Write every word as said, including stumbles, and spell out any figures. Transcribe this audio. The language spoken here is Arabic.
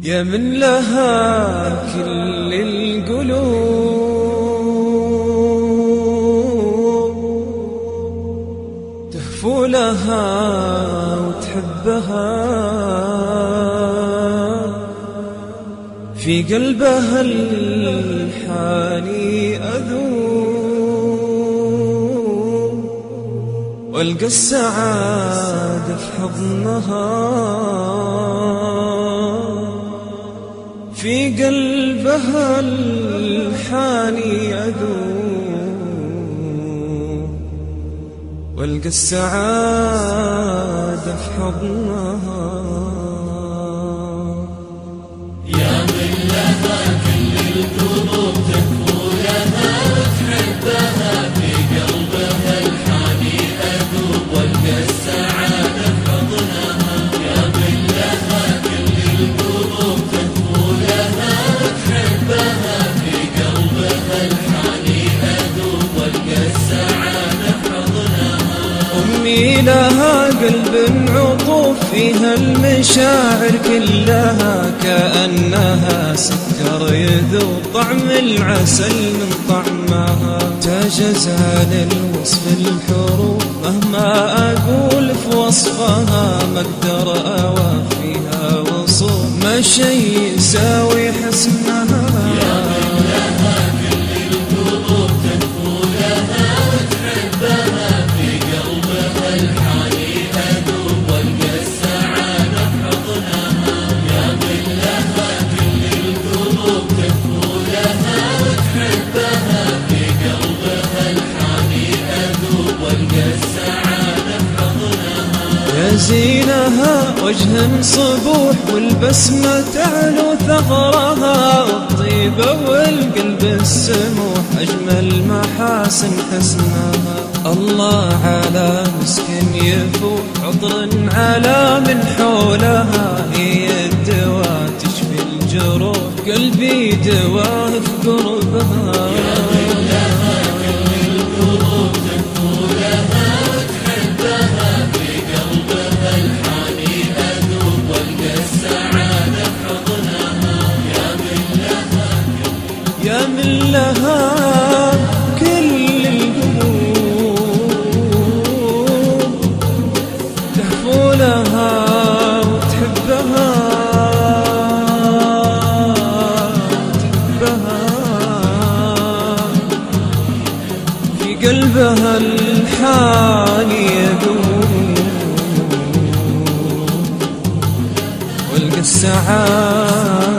يا من لها كل القلوب تهفو لها وتحبها، في قلبها الحاني أذوب والقى السعادة في حضنها، في قلبها الحاني أذوب والقى السعادة في حضنها. يا من لها كل القلوب تهفو لها وتحبها، في قلبها الحاني أذوب والقى السعادة في حضنها. يا من لها كل القلوب تهفو لها وتحبها، في قلبها الحاني أذوب والقى السعادة في حضنها. أمي لها قلب عطوف فيها المشاعر كلها، كأنها سكر يذوب طعم العسل من طعمها، تعجز عن الوصف الحروف مهما أقول في وصفها، ما أقدر أوافيها وصوف ما شيء يساوي حسنها. يا من لها كل القلوب تهفو لها وتحبها، في قلبها الحاني أذوب والقى السعادة في حضنها. يا من لها كل القلوب تهفو لها وتحبها، في قلبها الحاني أذوب والقى السعادة في حضنها. يا زينها وجه صبوح والبسمة تعلو ثغرها، والطيبة والقلب السموح أجمل محاسن حسنها. الله على مسكن يفوح عطر على من حولها، هي الدواء تشفي الجروح قلبي دواه في قربها. يا من لها كل القلوب تهفو لها وتحبها، في قلبها الحاني أذوب والقى السعادة في حضنها. يا من لها يا من لها كل القلوب تهفو لها وتحبها، تحبها في قلبها الحاني يذوب والقى السعادة